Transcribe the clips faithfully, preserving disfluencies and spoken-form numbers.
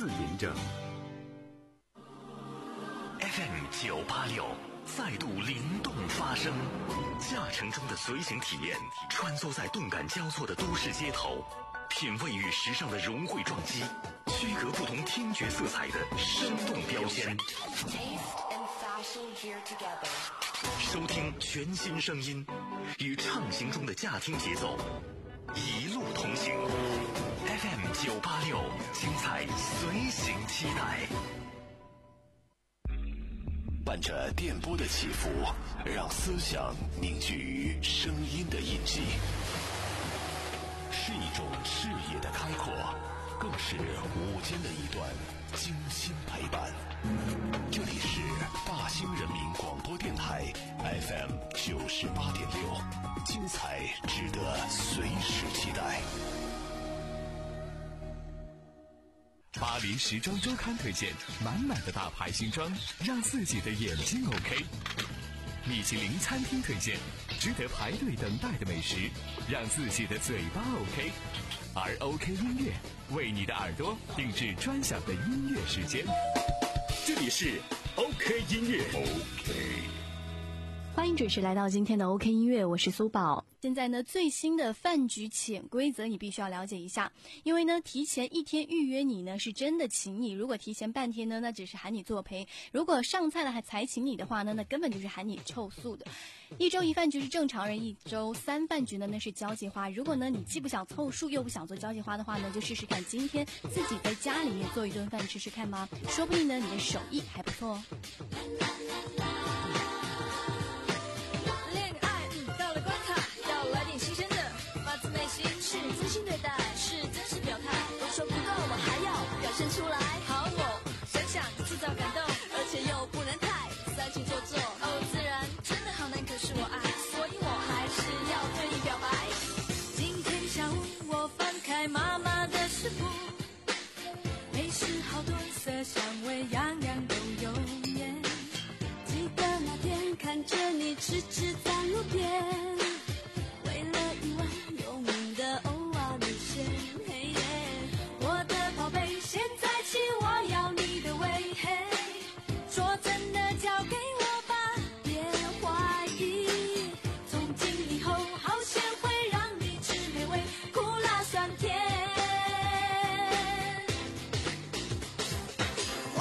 嬴政。 F M 九八六再度灵动发声，驾乘中的随行体验，穿梭在动感交错的都市街头，品味与时尚的融汇撞击，区隔不同听觉色彩的生动标签。收听全新声音，与畅行中的驾听节奏，一路同行。F M 九八六，精彩随行期待。 伴着电波的起伏，让思想凝聚于声音的印记，是一种视野的开阔，更是午间的一段精心陪伴。这里是大兴人民广播电台 F M 九十八点六，精彩值得随时期待。 巴黎时装周刊推荐满满的大牌新装，让自己的眼睛 OK。米其林餐厅推荐值得排队等待的美食，让自己的嘴巴 OK。而 OK 音乐为你的耳朵定制专享的音乐时间。这里是 OK 音乐 OK。 欢迎准时来到今天的 OK 音乐，我是苏宝。现在呢，最新的饭局潜规则你必须要了解一下，因为呢，提前一天预约你呢是真的请你，如果提前半天呢，那只是喊你作陪；如果上菜了还才请你的话呢，那根本就是喊你凑数的。一周一饭局是正常人，一周三饭局呢那是交际花。如果呢你既不想凑数又不想做交际花的话呢，就试试看今天自己在家里面做一顿饭吃吃看吧，说不定呢你的手艺还不错哦。 是真心对待，是真实表态。我说不够，我还要表现出来。好，我想想制造感动，而且又不能太煽情做作。哦，自然真的好难，可是我爱，所以我还是要对你表白。今天下午我翻开妈妈的食谱，美食好多色香味，样样都有耶。记得那天看着你痴痴在路边，为了一碗有名的欧阿米线，嘿耶，我的宝贝，现在起我要你的胃，嘿，说真的交给我吧，别怀疑，从今以后好鲜会让你吃美味，苦辣酸甜。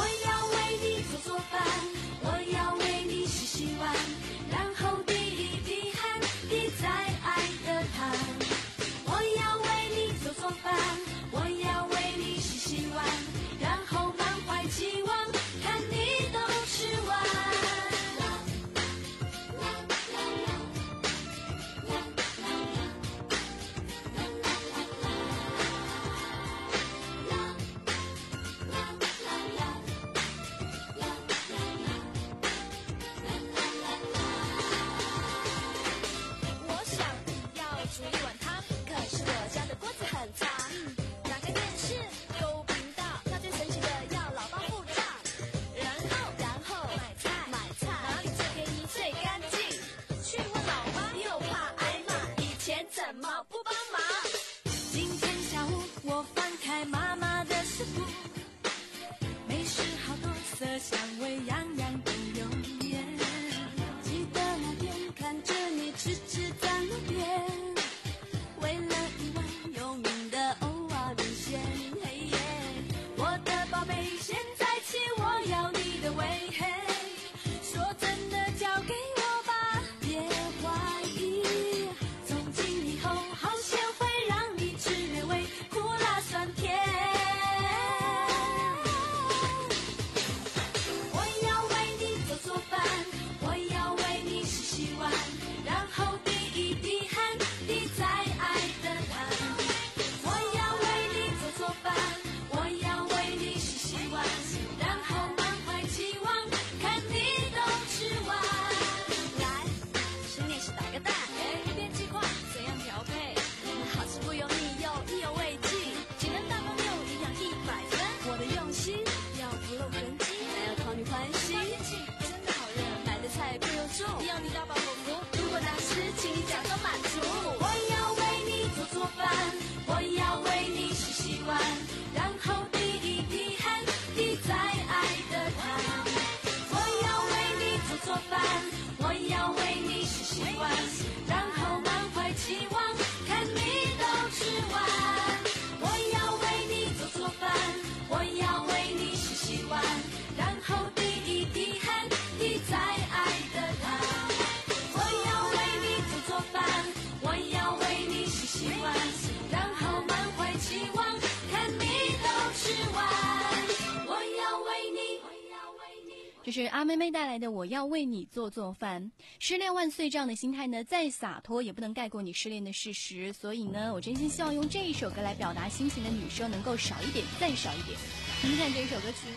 就是阿妹妹带来的我要为你做做饭。失恋万岁这样的心态呢，再洒脱也不能盖过你失恋的事实，所以呢，我真心希望用这一首歌来表达心情的女生能够少一点再少一点。听听看这一首歌曲。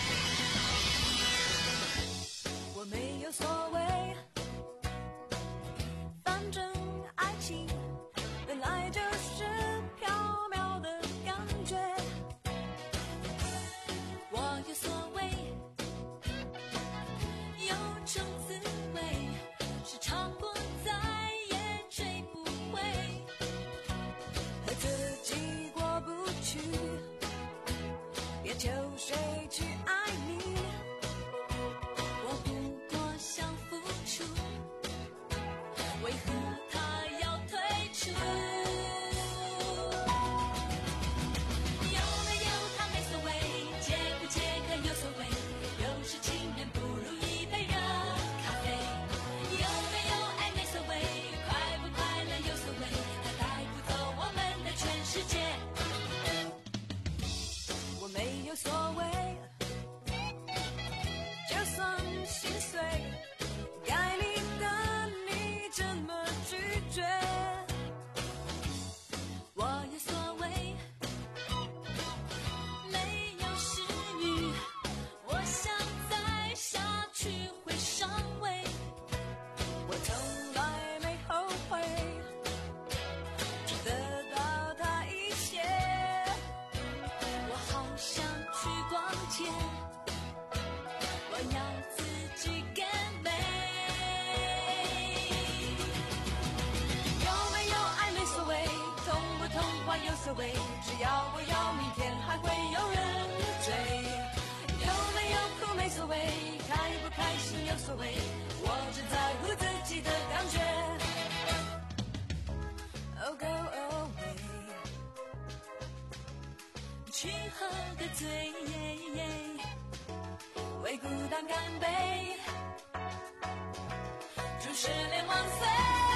我没有所谓，反正爱情本来就是缥缈的感觉。我有所谓，有种滋味是尝过再也追不回，和自己过不去，别求谁去爱你。我不过想付出，为何他要退出？有没有他没所谓，借不借可有所谓，有时情人不如一杯热咖啡。有没有爱没所谓，快不快乐有所谓，他带不走我们的全世界。我没有所谓，就算心碎，该你的你这么拒绝。我有所谓，没有失语，我想再下去会伤胃。我从来没后悔，只得到他一切。我好想去逛街，我要自己更美。有没有爱没所谓，痛不痛快有所谓，只要我要明天还会有人追。有没有苦没所谓，开不开心有所谓，我只在乎自己的感觉。Oh go away， 去喝个醉，为孤单干杯，祝失恋万岁。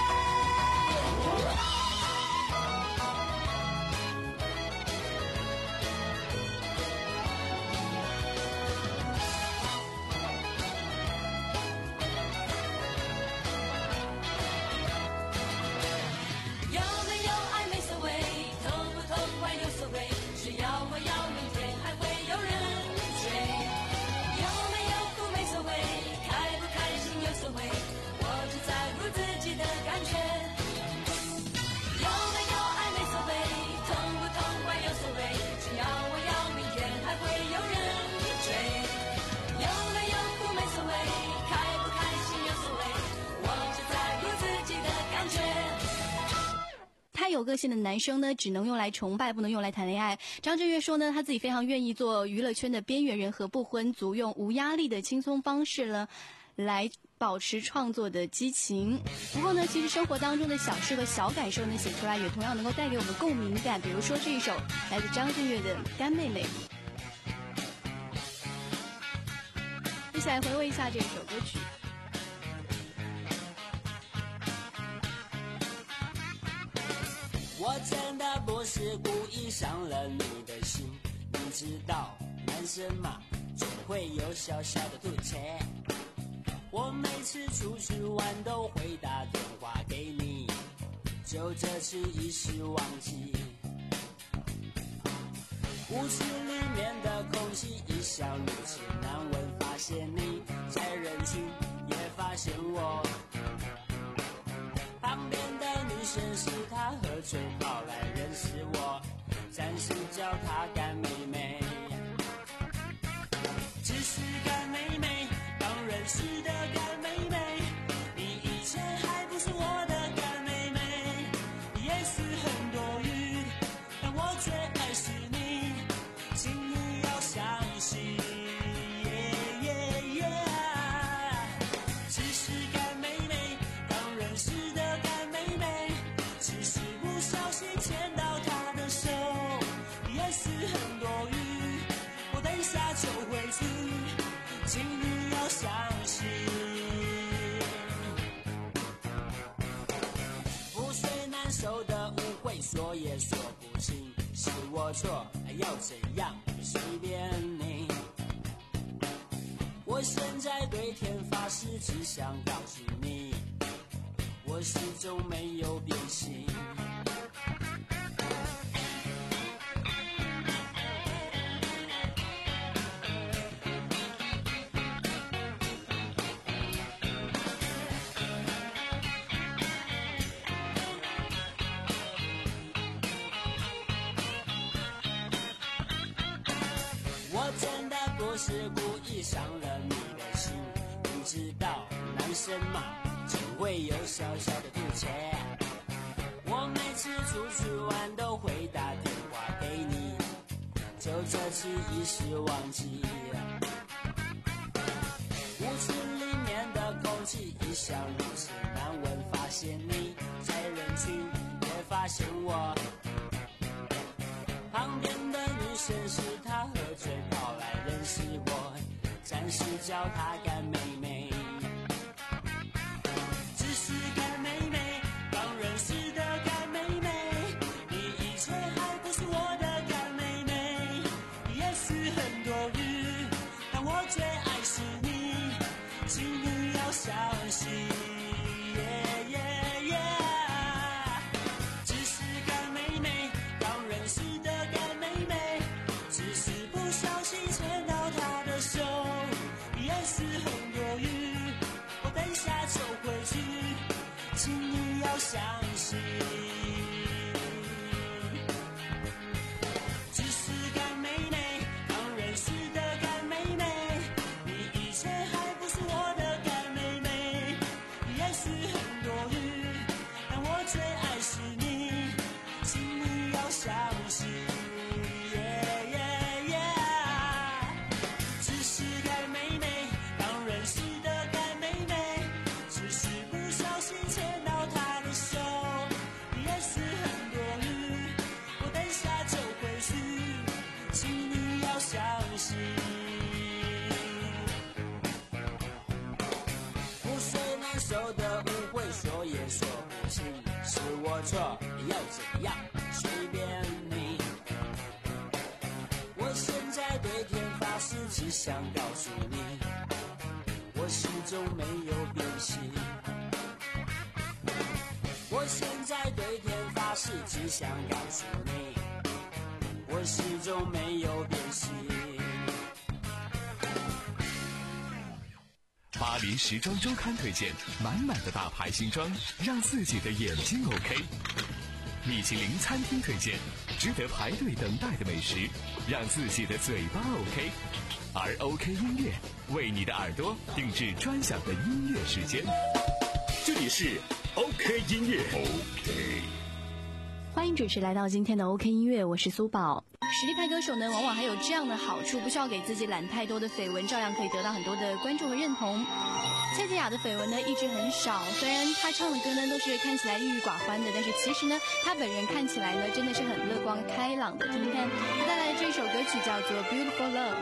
有没有爱没所谓，痛不痛快有所谓，只要我要明天还会有人追。有没有苦没所谓，开不开心有所谓，我只在乎自己的感觉。有没有爱没所谓，痛不痛快有所谓，只要我要明天还会有人追。有没有苦没所谓，开不开心有所谓，我只在乎自己的感觉。 太有个性的男生呢，只能用来崇拜，不能用来谈恋爱。张震岳说呢，他自己非常愿意做娱乐圈的边缘人和不婚族，用无压力的轻松方式呢，来保持创作的激情。不过呢，其实生活当中的小事和小感受呢，写出来也同样能够带给我们共鸣感。比如说这一首来自张震岳的《干妹妹》。接下来回味一下这首歌曲。 我真的不是故意伤了你的心，你知道男生嘛，总会有小小的肚脐。我每次出去玩都会打电话给你，就这次一时忘记。屋子里面的空气一向如此难闻，发现你在人群也发现我。旁边的女生是她喝醉跑来认识我，暂时叫她干妹妹。只是干妹妹，刚认识的干妹妹，你以前还不是我的干妹妹。也许很多余，但我最爱是你，请你要相信。Yeah, yeah, yeah. 只是干妹妹，刚认识的干妹妹，只是不小心牵到她的手。也许很多余，我等一下就回去，请你要相信。覆水难收的误会，说也说不清，是我错，要怎样随便你。我现在誓，只想告诉你，我始终没有变心。我真的不是故意伤了你的心，你知道男生嘛，总会有小小的肚脐。我每次出去玩都会打电话给你，就这次一时忘记。屋子里面的空气一向如此难闻，发现你在人群也发现我。旁边的女生是她喝醉跑来认识我，暂时叫她干妹妹。只是干妹妹，刚认识的干妹妹，你以前还不是我的干妹妹。也许很多余，但我最爱是你，请你要相信。Yeah, yeah, yeah. 只是干妹妹，刚认识的干妹妹，只是不小心牵到她的手。也许很多余，我等下就回去，请你要相信。只是干妹妹，刚认识的干妹妹，你以前还不是我的干妹妹。也许很多余，但我最爱是你，请你要相信。Yeah, yeah, yeah. 只是干妹妹，刚认识的干妹妹，只是不小心牵到她的手。也许很多余，我等下就回去，请你要相信。覆水难收的误会，说也说不清，是我错，又怎样？随便你。我现在对天发誓，只想告诉你，我始终没有变心。我现在对天发誓，只想告诉你，我始终没有变心。 巴黎时装周刊推荐满满的大牌新装，让自己的眼睛 OK。米其林餐厅推荐值得排队等待的美食，让自己的嘴巴 OK。而 OK 音乐为你的耳朵定制专享的音乐时间。 这里是 OK 音乐。OK。 欢迎准时来到今天的 OK 音乐，我是苏宝。实力派歌手呢，往往还有这样的好处，不需要给自己揽太多的绯闻，照样可以得到很多的关注和认同。蔡健雅的绯闻呢一直很少，虽然她唱的歌呢都是看起来郁郁寡欢的，但是其实呢，她本人看起来呢真的是很乐观开朗的。听听看，她带来的这首歌曲叫做《Beautiful Love》。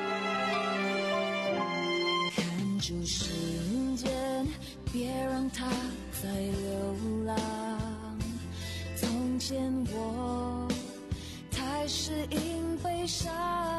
看住时间，别让它再流浪。从前我太适应悲伤，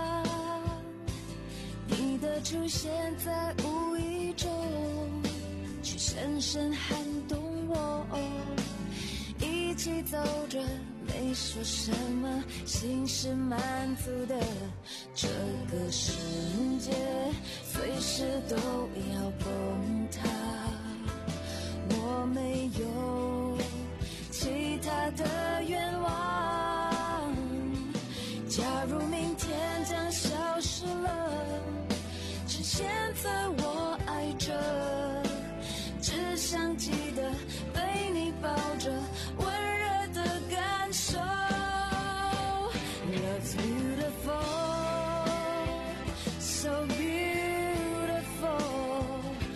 你的出现在无意中，却深深撼动我。一起走着，没说什么，心是满足的。这个世界随时都要崩塌，我没有其他的愿望。假如明天将消失了，趁现在我爱着，只想记得被你抱着，温热的感受。Love's beautiful, so beautiful.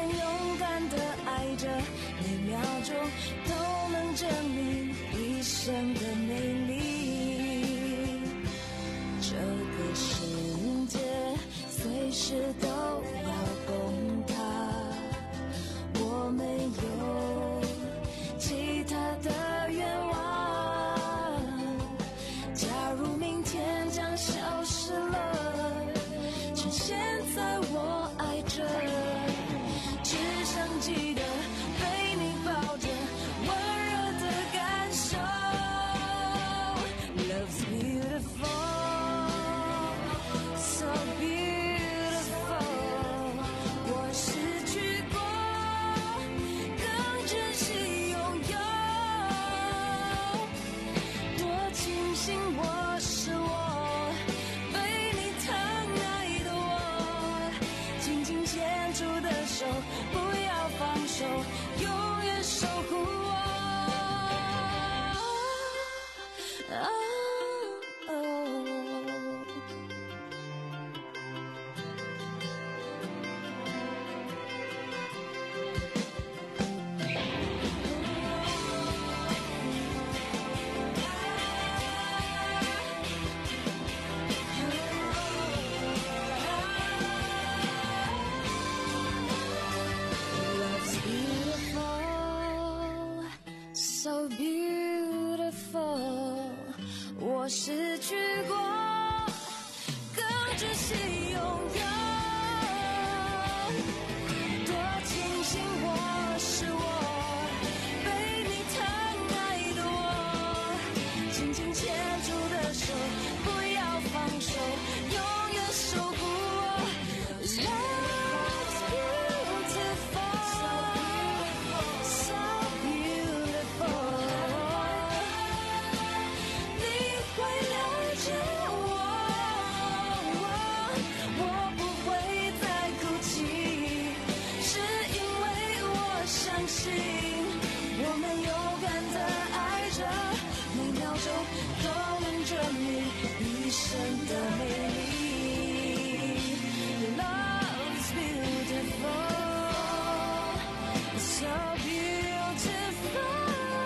勇敢的爱着，每秒钟都能证明一生的美丽。这个世界随时都要崩塌，我没有其他的愿望。假如明天将消失了，趁现在我爱着，只想记得被你抱着，温热的感受。Love's beautiful, so beautiful。我失去过，更珍惜拥有。多庆幸我是我，被你疼爱的我，紧紧牵住的手，不要放手，永远守护我。哦哦Love's beautiful, so beautiful。我失去过，更珍惜拥有。多庆幸我是我，被你疼爱的我，紧紧牵住的手，不要放手，永远守护我。Love's beautiful, so beautiful。你会了解我，我不会再哭泣，是因为我相信，我们勇敢的爱着，每秒钟都能证明一生的美丽。Love's beautiful, so beautiful。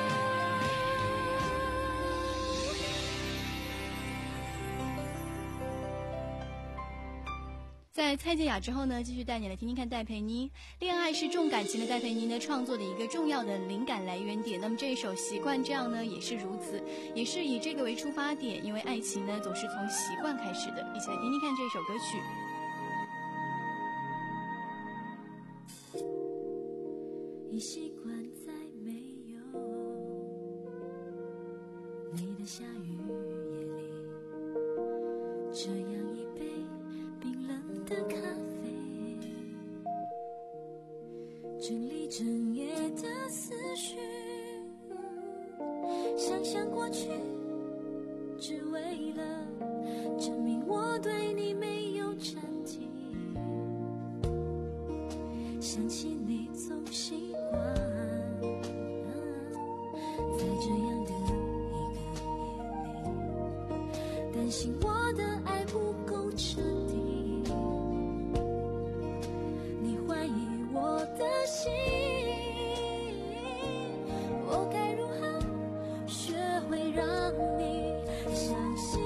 在蔡健雅之后呢，继续带你来听听看戴佩妮。恋爱是重感情的戴佩妮呢，创作的一个重要的灵感来源点。那么这一首《习惯这样》呢，也是如此，也是以这个为出发点，因为爱情呢总是从习惯开始的。一起来听听看这首歌曲。 已习惯在没有你的下雨夜里，这样一杯冰冷的咖啡，整理整夜的思绪，想想过去，只为了证明我对你没有暂停。想起你总习惯在这样的一个夜里，担心我的爱不够彻底，你怀疑我的心，我该如何学会让你相信？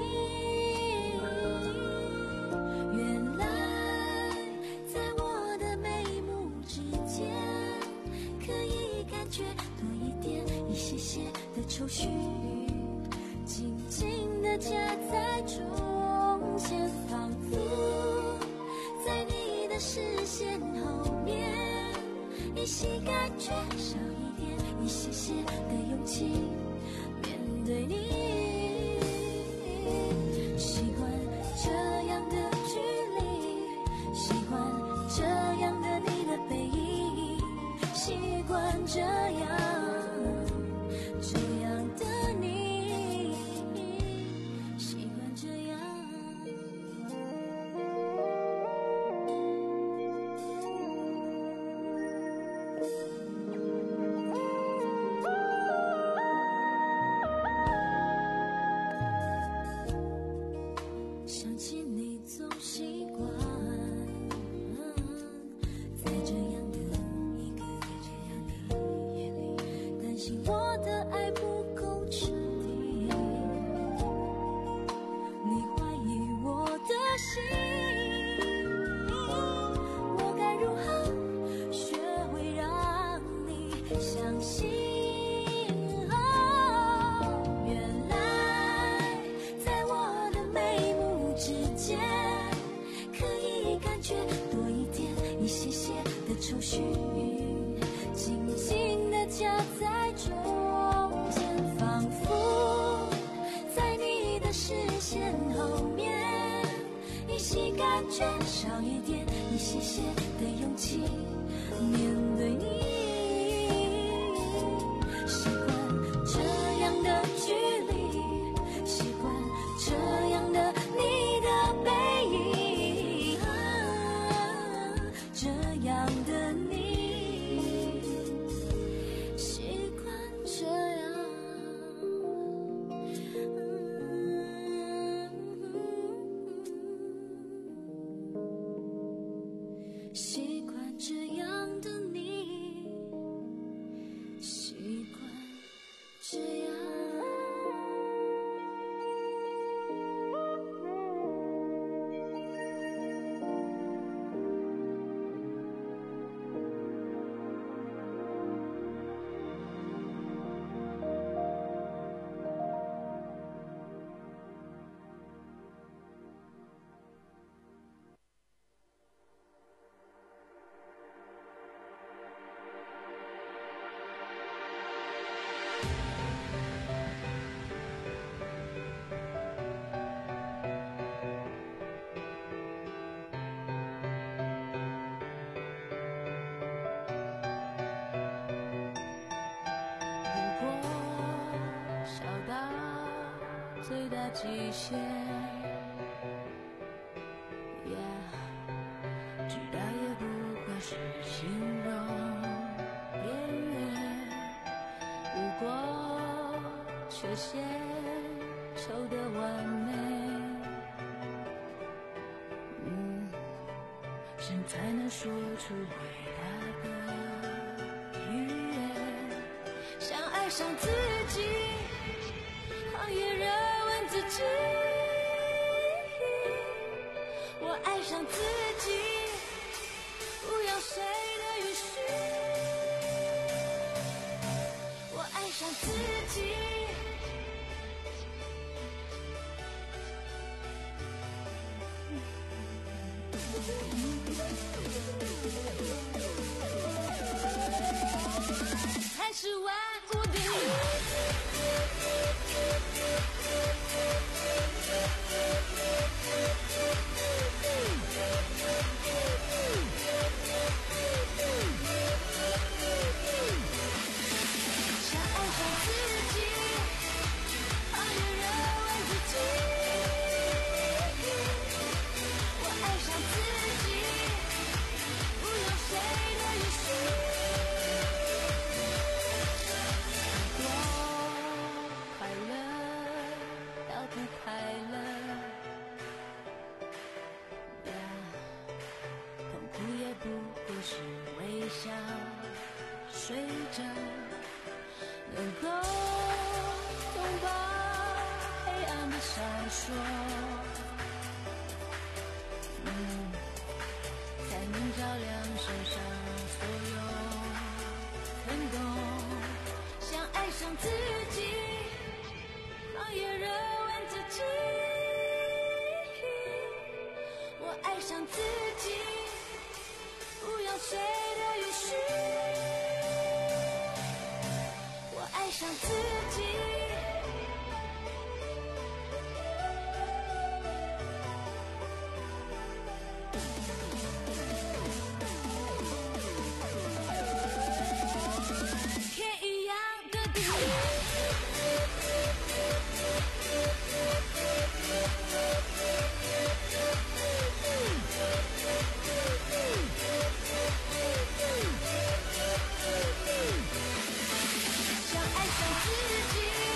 原来在我的眉目之间，可以感觉多一点一些些的愁绪，紧紧地夹在中间，仿佛在你的视线后面，依稀感觉少一点一些些的勇气面对你。喜欢这样的距离，喜欢这样的你的背影，习惯这样这样的你，习惯这样。想起你总习惯在这样的心。哦，原来在我的眉目之间，可以感觉多一点一些些的愁绪，轻轻地夹在中间，仿佛在你的视线后面，依稀感觉少一点一些些的勇气面对你。习惯这样的距离，习惯这样的你的背影，啊，这样的你，习惯这样。习惯这样的你，习惯这样。最大极限 yeah, 直到也不过是形容边缘，如果缺陷丑的完美，嗯，谁才能说出伟大的语言？想爱上自己，狂野热吻自己，我爱上自己，不要谁的允许，我爱上自己。才是万物的想爱上自己，狂野热吻自己，我爱上自己，不用谁的允许。快乐到不快乐，痛苦也不过是微笑，随着能够拥抱黑暗的闪烁，嗯，才能照亮身上所有疼痛。想爱上自己，狂野热吻自己，我爱上自己，不要谁的允许，我爱上自己。天一样的地，想爱上自己。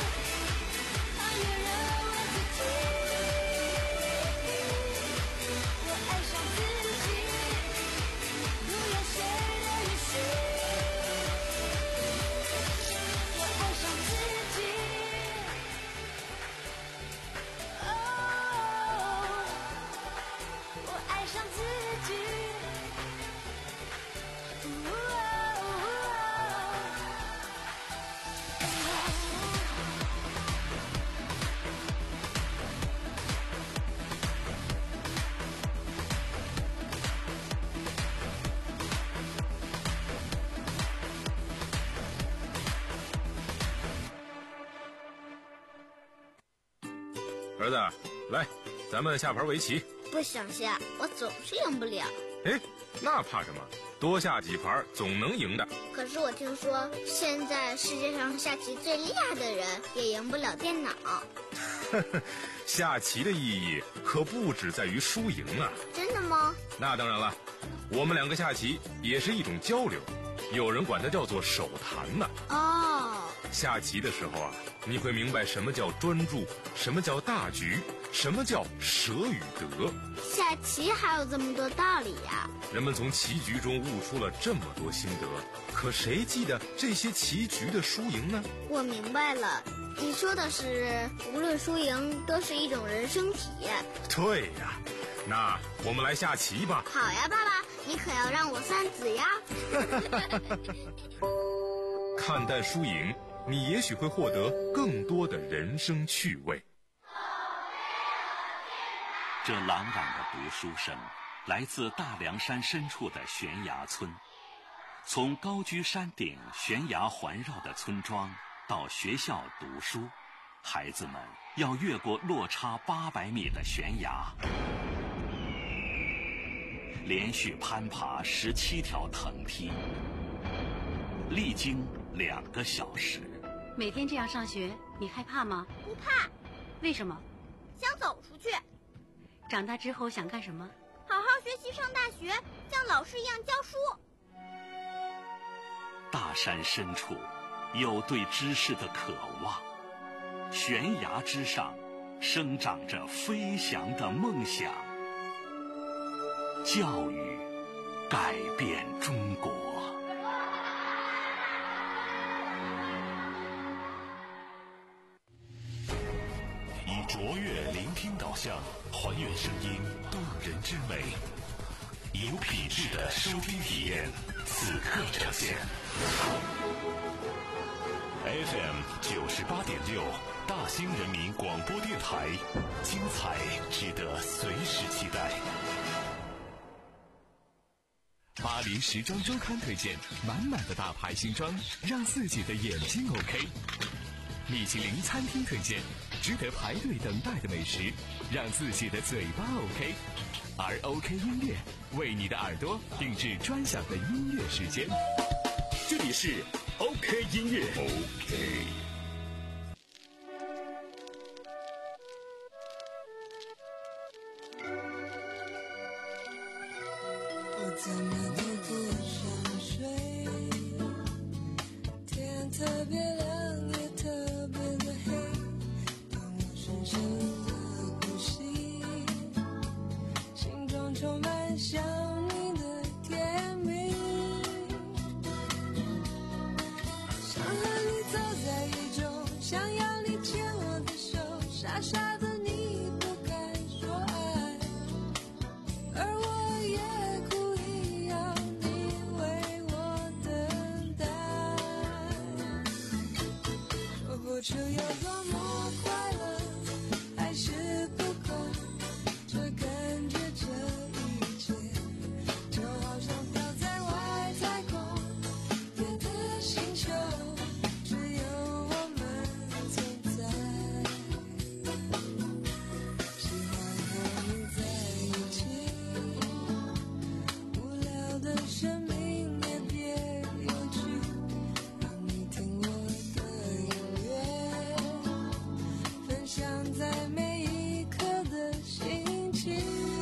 儿子，来，咱们下盘围棋。 不想下，我总是赢不了。 哎，那怕什么？多下几盘总能赢的。 可是我听说，现在世界上下棋最厉害的人也赢不了电脑。 下棋的意义可不只在于输赢啊！ 真的吗？ 那当然了，我们两个下棋也是一种交流，有人管它叫做手谈呢。 哦， 下棋的时候啊，你会明白什么叫专注，什么叫大局，什么叫舍与得。 下棋还有这么多道理呀！ 人们从棋局中悟出了这么多心得，可谁记得这些棋局的输赢呢？ 我明白了，你说的是无论输赢都是一种人生体验。 对呀，那我们来下棋吧。 好呀，爸爸，你可要让我算子呀。 看淡输赢，你也许会获得更多的人生趣味。 这朗朗的读书声来自大凉山深处的悬崖村。从高居山顶、悬崖环绕的村庄到学校读书，孩子们要越过落差八百米的悬崖，连续攀爬十七条藤梯，历经两个小时。 每天这样上学，你害怕吗？ 不怕。 为什么？ 想走出去。 长大之后想干什么？ 好好学习，上大学，像老师一样教书。 大山深处有对知识的渴望，悬崖之上生长着飞翔的梦想。教育改变中国。 以卓越聆听导向，还原声音动人之美，以有品质的收听体验，此刻呈现。F M 九十八点六，大兴人民广播电台，精彩值得随时期待。 巴黎时装周刊推荐，满满的大牌新装，让自己的眼睛 OK。米其林餐厅推荐，值得排队等待的美食，让自己的嘴巴 OK。而 OK 音乐为你的耳朵定制专享的音乐时间。这里是 OK 音乐 OK。 我怎么都不想睡，天特别亮也特别的黑，当我深深的呼吸，心中充满想你的甜蜜，想和你走在雨中，想要你牵我的手，傻傻的你不敢说爱，而我也不出有多么快乐，还是不管，这感觉这一切，就好像飘在外太空，别的星球，只有我们存在。喜欢和你在一起，无聊的生命也别有趣，让你听我想在每一刻的心情，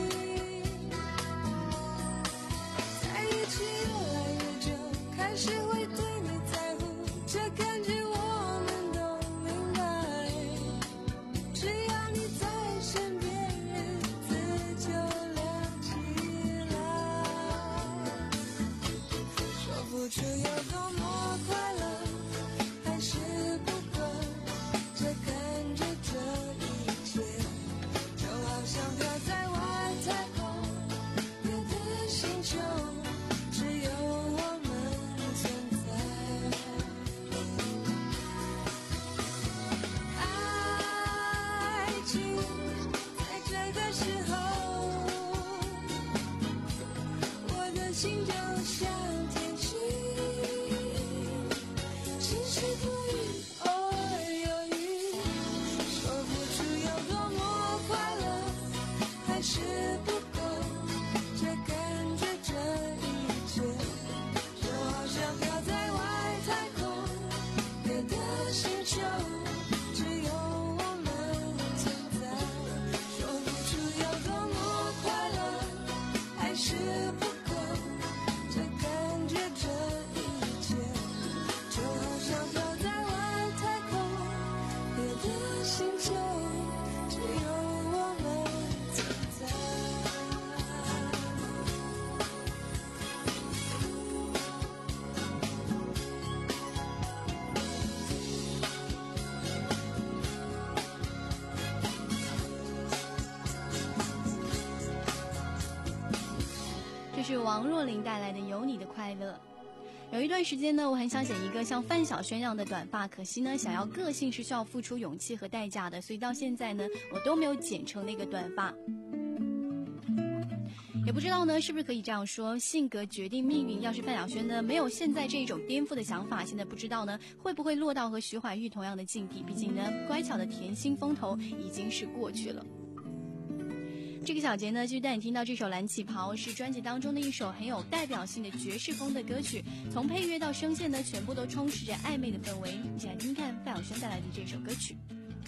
在一起越来越久，开始会对你在乎，这感觉我们都明白，只要你在身边，日子就亮起来，说不出有多么快乐，还是不管，这感觉这一切，就好像飘在外太空，别的星球，只有我们存在。爱情在这个时候，我的心就像天气， 王若琳带来的《有你的快乐》。有一段时间呢，我很想剪一个像范晓萱那样的短发，可惜呢，想要个性是需要付出勇气和代价的，所以到现在呢，我都没有剪成那个短发。也不知道呢，是不是可以这样说，性格决定命运。要是范晓萱呢，没有现在这种颠覆的想法，现在不知道呢，会不会落到和徐怀钰同样的境地。毕竟呢，乖巧的甜心风头已经是过去了。这个小节呢，就带你听到这首《蓝旗袍》，是专辑当中的一首很有代表性的爵士风的歌曲，从配乐到声线呢，全部都充斥着暧昧的氛围。一起来听看范晓萱带来的这首歌曲。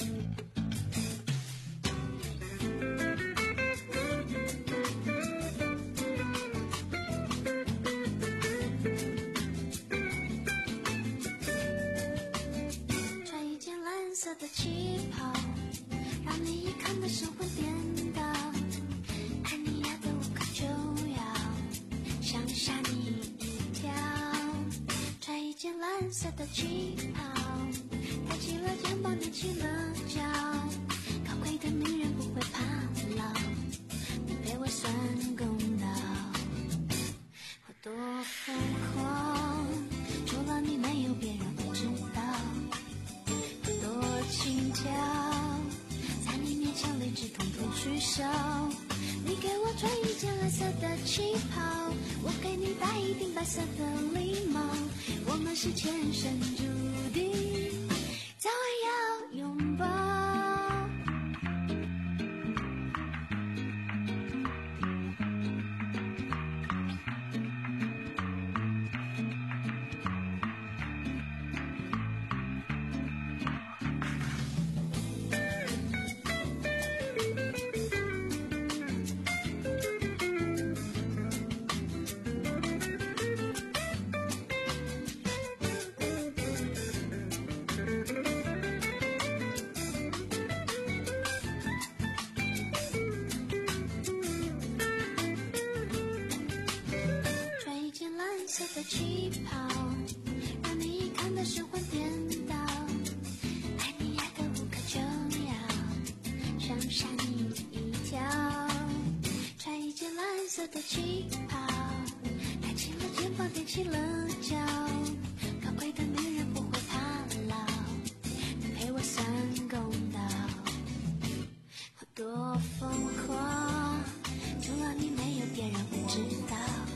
穿一件蓝色的旗袍，让你一看的神魂颠倒，爱你爱得无可救药，想吓你一跳。穿一件蓝色的旗袍，抬起了肩膀，踮起了脚，高贵的女人不会怕老，你陪我算公道。我多疯狂，除了你没有别人会知道。我多轻佻，在你面前理智统统取消。你给我穿一件蓝色的旗袍，我给你戴一顶白色的礼帽，我们是前生注定，早晚要拥抱。色的旗袍，让你一看的神魂颠倒，爱你爱得无可救药，想吓你一跳。穿一件蓝色的旗袍，抬起了肩膀，踮起了脚，高贵的女人不会怕老，你陪我算公道。我多疯狂，除了你没有别人会知道。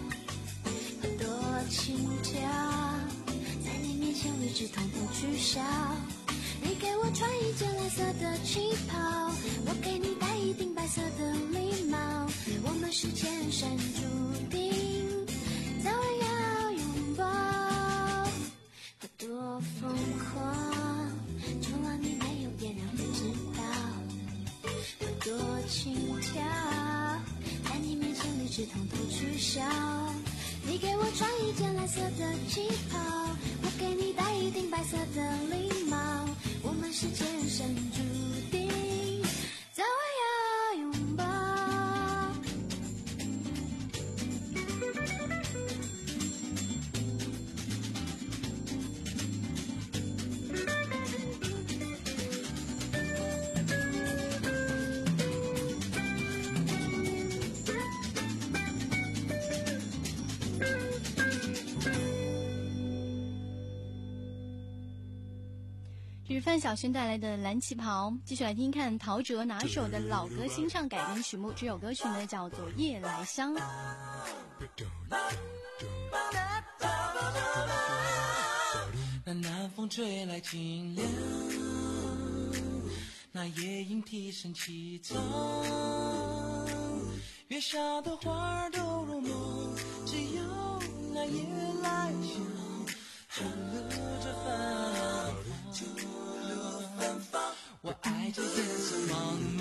轻佻，在你面前理智统统取消。你给我穿一件蓝色的旗袍，我给你戴一顶白色的礼帽，我们是前生注定，早晚要拥抱。我多疯狂，除了你没有别人会知道。我多轻佻，在你面前理智统统取消。你给我穿一件蓝色的旗袍，我给你戴一顶白色的礼帽，我们是前生注定，早晚要拥抱。 这是范晓萱带来的蓝旗袍。继续来听看陶喆拿手的老歌新唱改编曲目，这首歌曲呢叫做《夜来香》。 那南风吹来清凉，那夜莺啼声凄怆，月下的花儿都入梦，只有那夜来香吐露着芬芳。我爱这夜色茫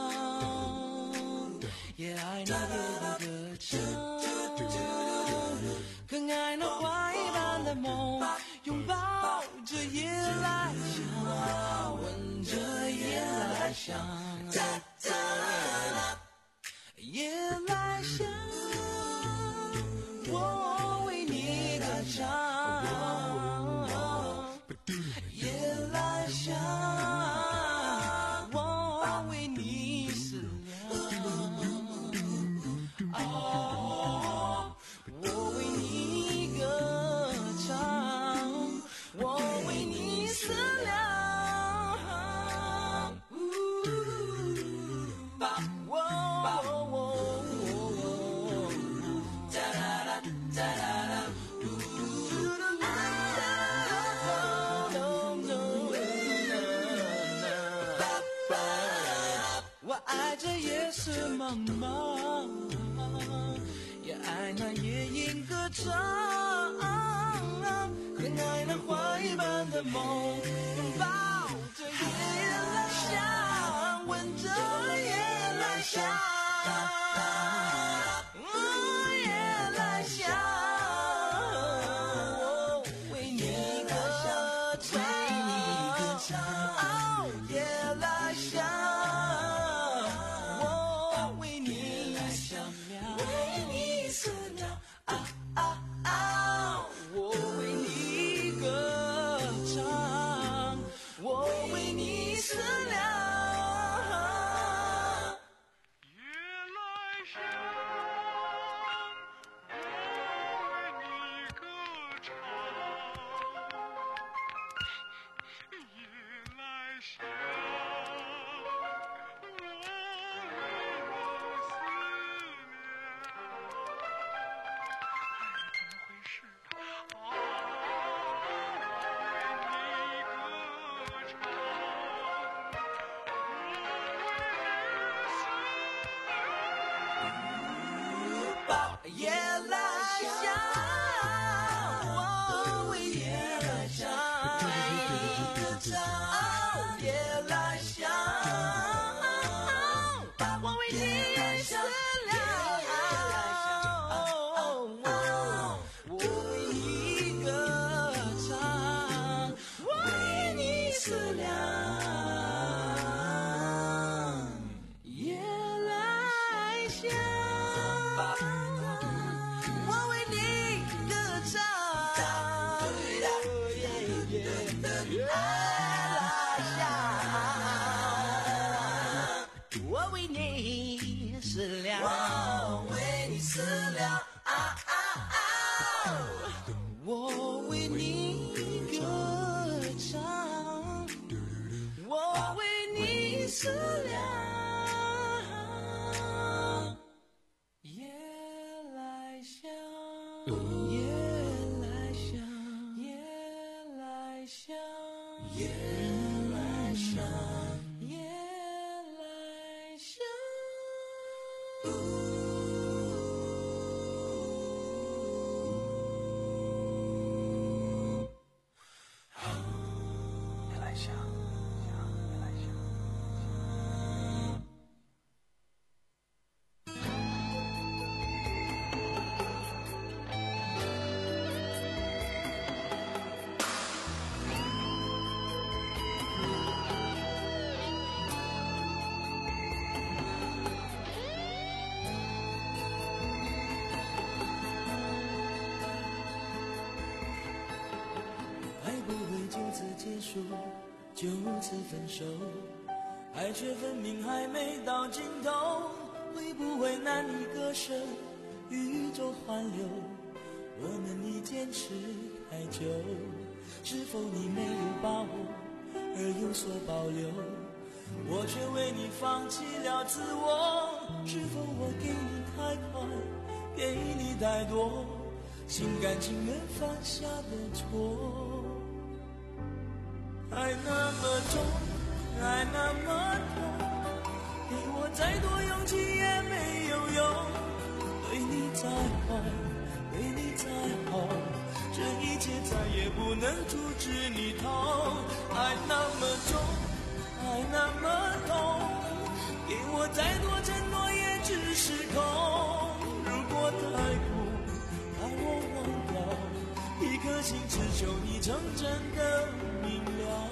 茫，也爱那夜莺歌唱，更爱那花一般的梦，拥抱着夜来香，闻着夜来香，夜来香，我为你歌唱，夜来香，我为你思量。哦， 的梦，拥抱着夜来香，闻着夜来香，哦，夜来香，我为你歌唱，哦，夜来香，我为你想妙，为你思量，啊啊啊，我为你歌唱，我为你思量。夜来香，我为夜来香，哦，夜来香，我为你思量，我为你歌唱，我为你思量，夜来香。我为你思量，我为你思量，啊啊啊！我为你歌唱，我为你思量。夜来香，夜来香，夜来香，夜来香。结束，就此分手，爱却分明还没到尽头，会不会难以割舍，宇宙环流，我们已坚持太久，是否你没有把握而有所保留，我却为你放弃了自我，是否我给你太快，给你太多，心甘情愿犯下的错，爱那么重，爱那么痛，给我再多勇气也没有用，对你再坏，对你再好，这一切再也不能阻止你痛，爱那么重，爱那么痛，给我再多承诺也只是空，如果太苦，爱我忘掉，一颗心只求你成真的明了。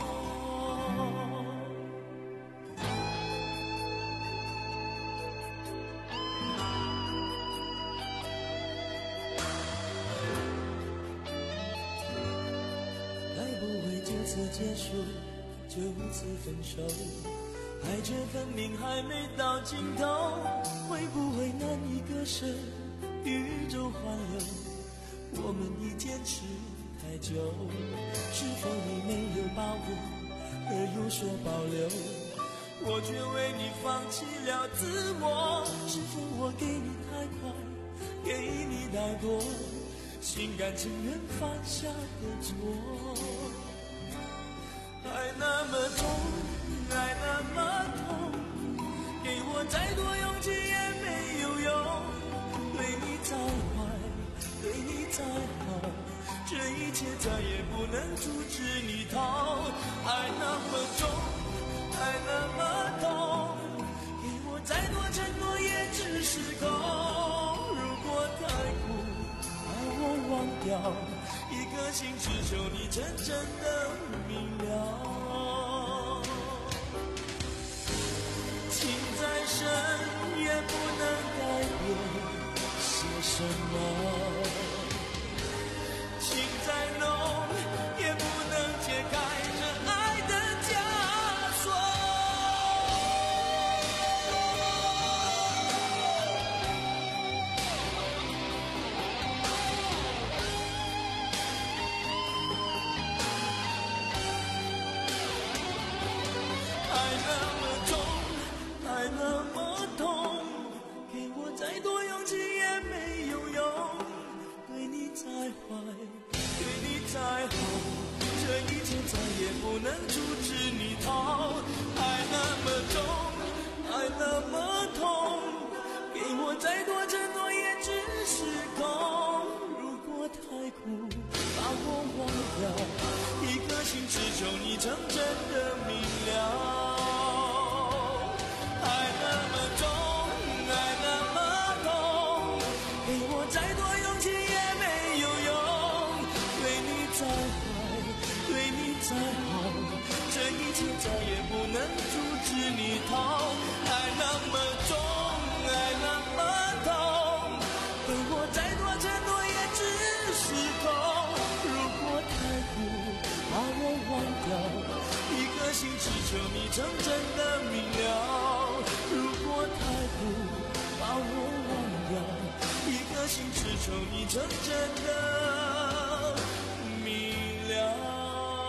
爱不会就此结束，就此分手，爱却分明还没到尽头，会不会难以割舍，宇宙环流，我们已坚持太久，是否你没有把握而有所保留，我却为你放弃了自我，是否我给你太快，给你太多，心甘情愿犯下的错，爱那么重，爱那么痛，给我再多勇气也没有用，对你再坏，对你再好， 这一切再也不能阻止你逃。爱那么重，爱那么痛，给我再多承诺也只是空。如果太苦，把我忘掉，一颗心只求你真正的明了。情再深也不能改变些什么，情再浓也不能解开这爱的枷锁。爱那么重，爱那么痛，给我再多勇气也没有用。对你再坏，对你再好，这一切再也不能阻止你逃。爱那么重，爱那么痛，给我再多承诺也只是空。如果太苦，把我忘掉，一颗心只求你真正的明了。爱那么重，爱那么痛，给我再多勇气也没有用。对你再坏，对你再好，这一切再也不能阻止你逃。爱那么重，爱那么痛，给我再多承诺也只是空。如果太苦，把我忘掉，一颗心只求你真正的明了。如果太苦，把我忘掉，一颗心只求你真正的明了。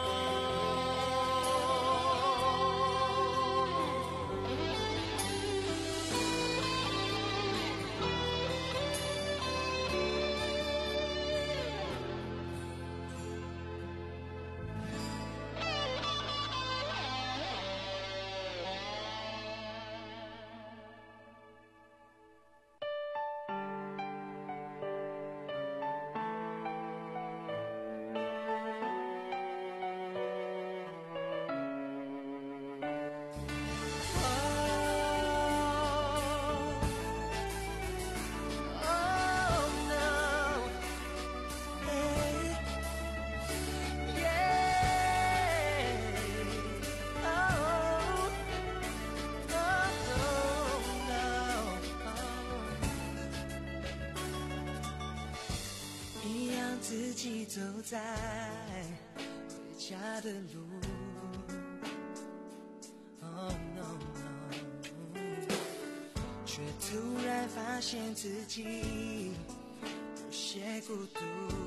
自己走在回家的路 Oh no no 却突然发现自己有些孤独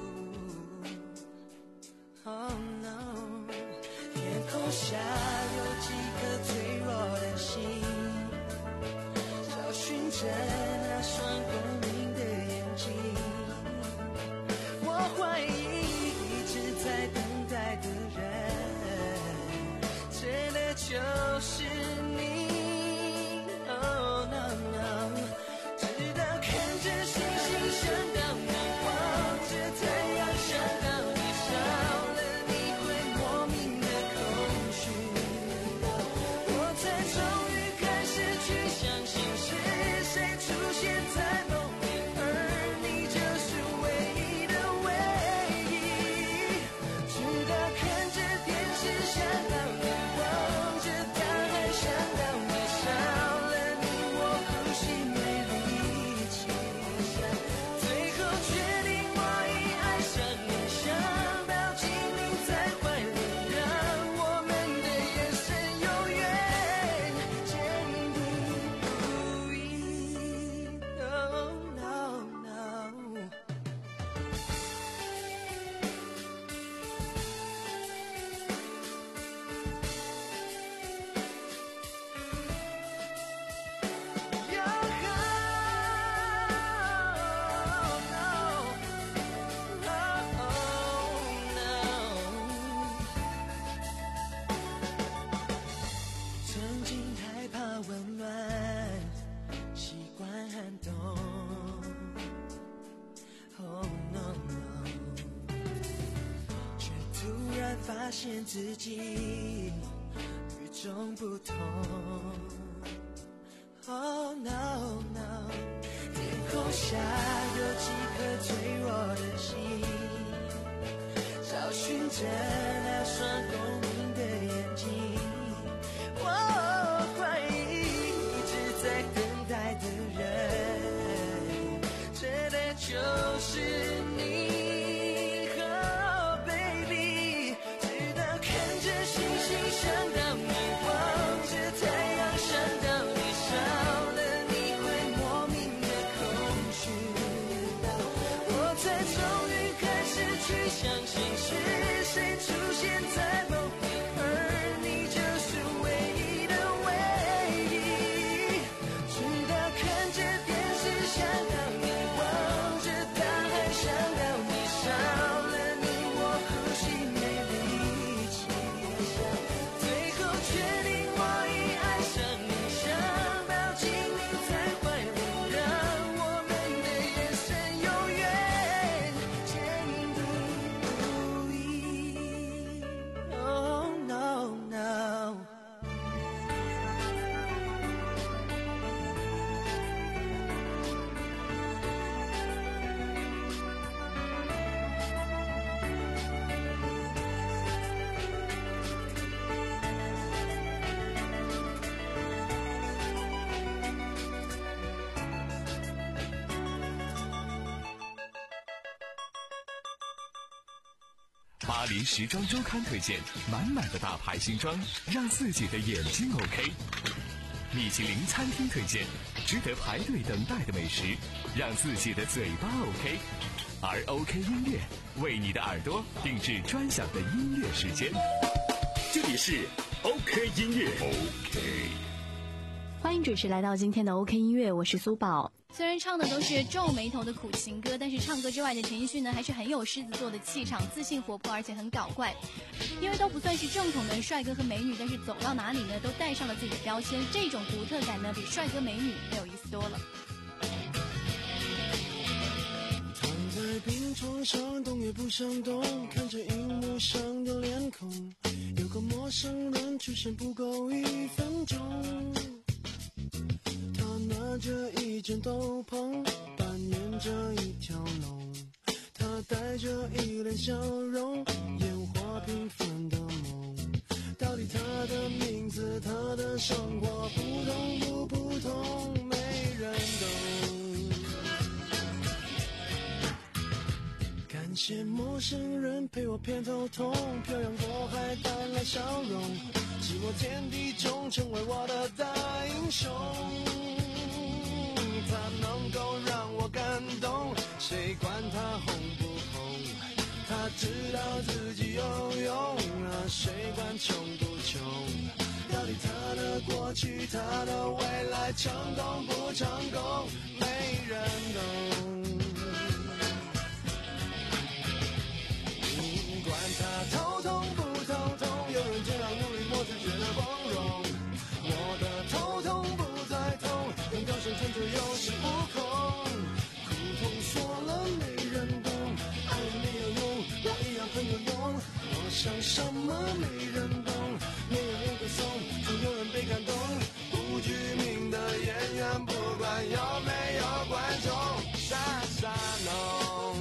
Oh no 天空下有几颗脆弱的心找寻着那双光明的眼睛我怀疑一直在等待的人真的就是你 Oh no no 直到看着星星想到你望着太阳想到你少了你会莫名的空虚我才终于开始去相信是谁发现自己与众不同。Oh no no， 天空下有几颗脆弱的心，找寻着那双公民的眼睛。我怀疑一直在等待的人，真的就是你。想到你，望着太阳，想到你少了，你会莫名的空虚。我才终于开始去相信，是谁出现在梦里，而你就是唯一的唯一。直到看着电视，想到你，望着大海，想到你少了你，我呼吸没力气。确定我已爱上你，想抱紧你在怀里，让我们的眼神永远坚定不移。Oh no no。 巴黎时装周刊推荐满满的大牌新装，让自己的眼睛 OK。米其林餐厅推荐值得排队等待的美食，让自己的嘴巴 OK。而 OK 音乐为你的耳朵定制专享的音乐时间。 这里是 OK 音乐 OK。 欢迎准时来到今天的 OK 音乐，我是苏宝。虽然唱的都是皱眉头的苦情歌，但是唱歌之外的陈奕迅呢，还是很有狮子座的气场，自信活泼，而且很搞怪。因为都不算是正统的帅哥和美女，但是走到哪里呢，都带上了自己的标签，这种独特感呢，比帅哥美女更有意思多了。 躺在病床上，动也不想动，看着荧幕上的脸孔，有个陌生人出现不够一分钟。拿着一件斗篷，扮演着一条龙，他带着一脸笑容，演化平凡的梦。到底他的名字，他的生活不同不普通，没人懂。感谢陌生人陪我偏头痛，漂洋过海带来笑容，寂寞天地中成为我的大英雄。他能够让我感动，谁管他红不红？他知道自己有用啊，谁管穷不穷？到底他的过去，他的未来，成功不成功，没人懂。嗯，管他头痛不头痛，有人这样努力，我才觉得光荣。我的头痛不再痛，用歌声撑着有恃无恐。苦痛说了没人懂，爱没有用，我一样很有用。我想什么没人懂，没有人歌颂，总有人被感动。不具名的演员，不管有没有观众，傻傻弄。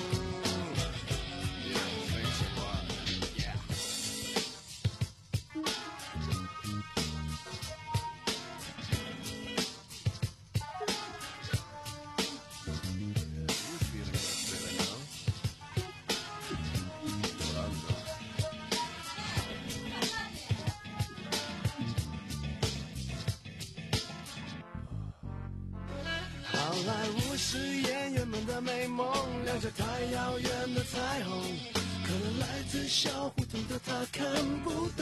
好莱坞是演员们的美梦，亮着太遥远的彩虹，可能来自小胡同的他看不懂。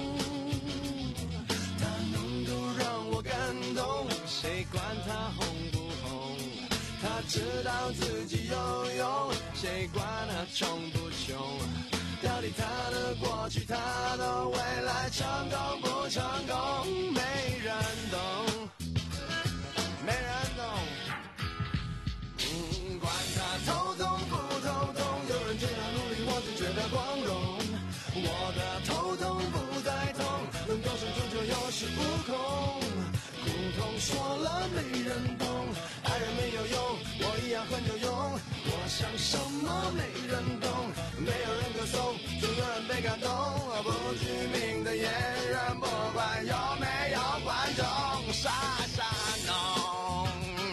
他能够让我感动，谁管他红不红？他知道自己有用，谁管他穷不穷？到底他的过去，他的未来，成功不成功，没人懂，没人懂。嗯，管他头痛不头痛，有人这样努力，我就觉得光荣。我说了没人懂，爱人没有用，我一样很有用。我想什么没人懂，没有人歌颂，总有人被感动。不具名的演员，不管有没有观众，傻傻弄。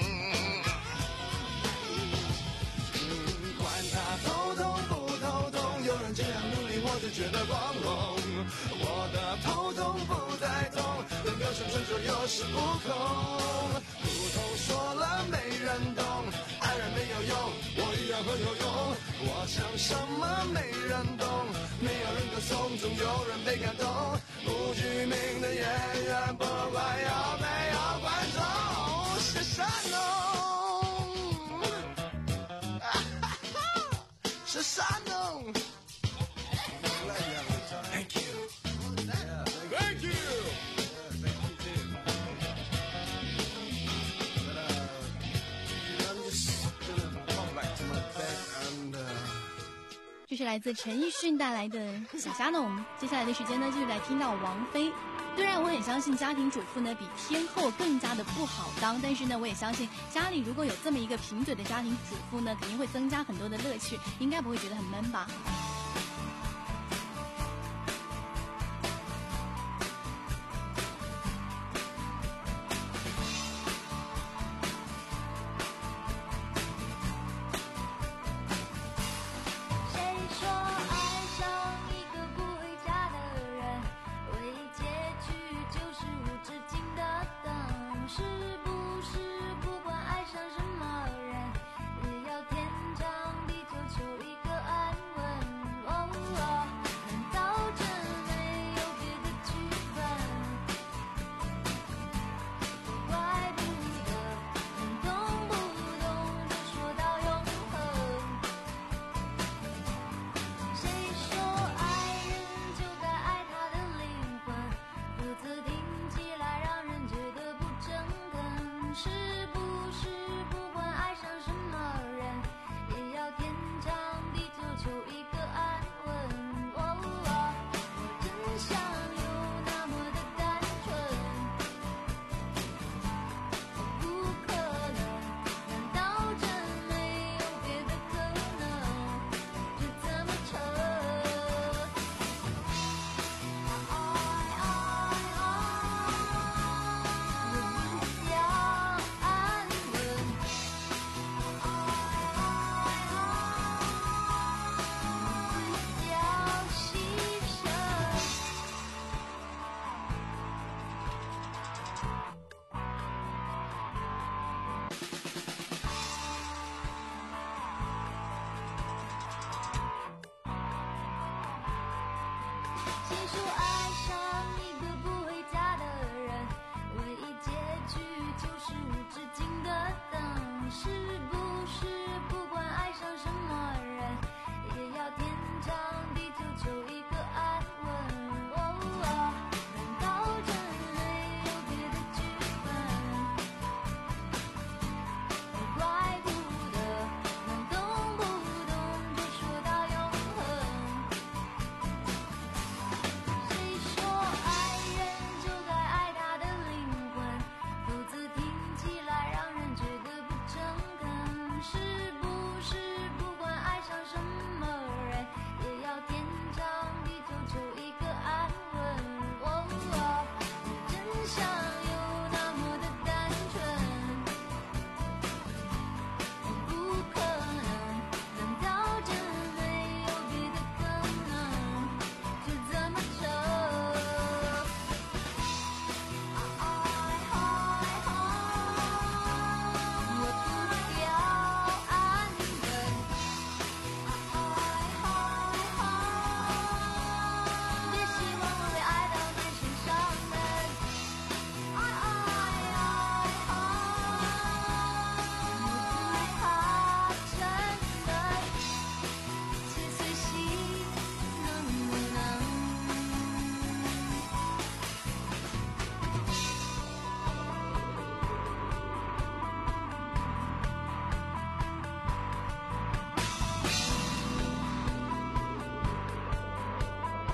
管他头痛不头痛，有人这样努力我就觉得光荣。我的头痛不再痛，能够生存就有恃无恐。不痛说了没人懂，爱人没有用，我一样很有用。我想什么没人懂，没有人歌颂，总有人被感动。不具名的演员，不管有没有观众，是傻弄，是傻弄。Thank you. Thank you. But uh, I'm just gonna go back to my bed and uh. 这是来自陈奕迅带来的《小虾农》。接下来的时间呢，就来听到王菲。虽然我很相信家庭主妇呢比天后更加的不好当，但是呢，我也相信家里如果有这么一个贫嘴的家庭主妇呢，肯定会增加很多的乐趣，应该不会觉得很闷吧。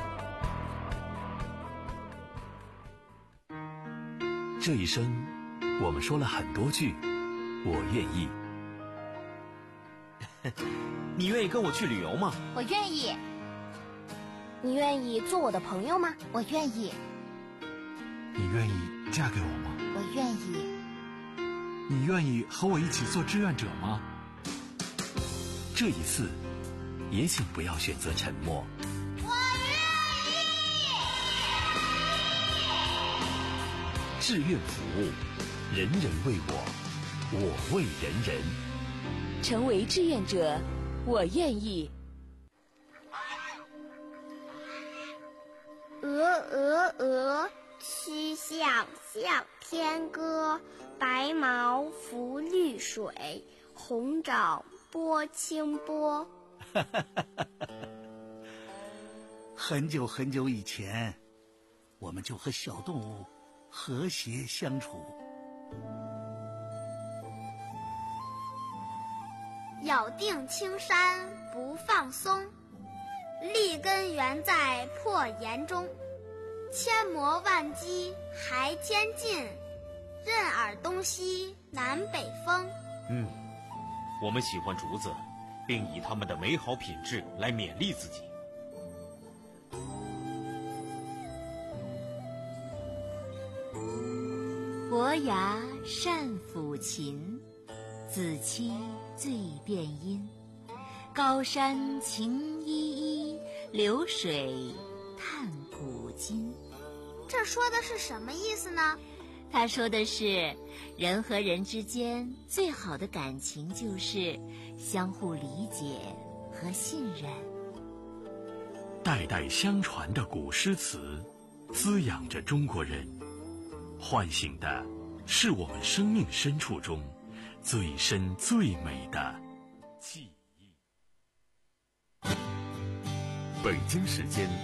这一生， 我们说了很多句我愿意。 你愿意跟我去旅游吗？ 我愿意。你愿意做我的朋友吗？我愿意。 你愿意嫁给我吗？ 我愿意。 你愿意和我一起做志愿者吗？ 这一次也请不要选择沉默。 我愿意。志愿服务，人人为我，我为人人。 成为志愿者，我愿意。 鹅鹅鹅，曲项向天歌。白毛浮绿水，红掌拨清波。 很久很久以前，我们就和小动物和谐相处。 咬定青山不放松，立根原在破岩中。千磨万击还坚劲，任尔东西南北风。 嗯，我们喜欢竹子，并以它们的美好品质来勉励自己。 伯牙善抚琴，子期最辨音。高山晴依依，流水叹古今。 这说的是什么意思呢？ 他说的是，人和人之间最好的感情就是相互理解和信任。 代代相传的古诗词，滋养着中国人，唤醒的是我们生命深处中最深最美的记忆。北京时间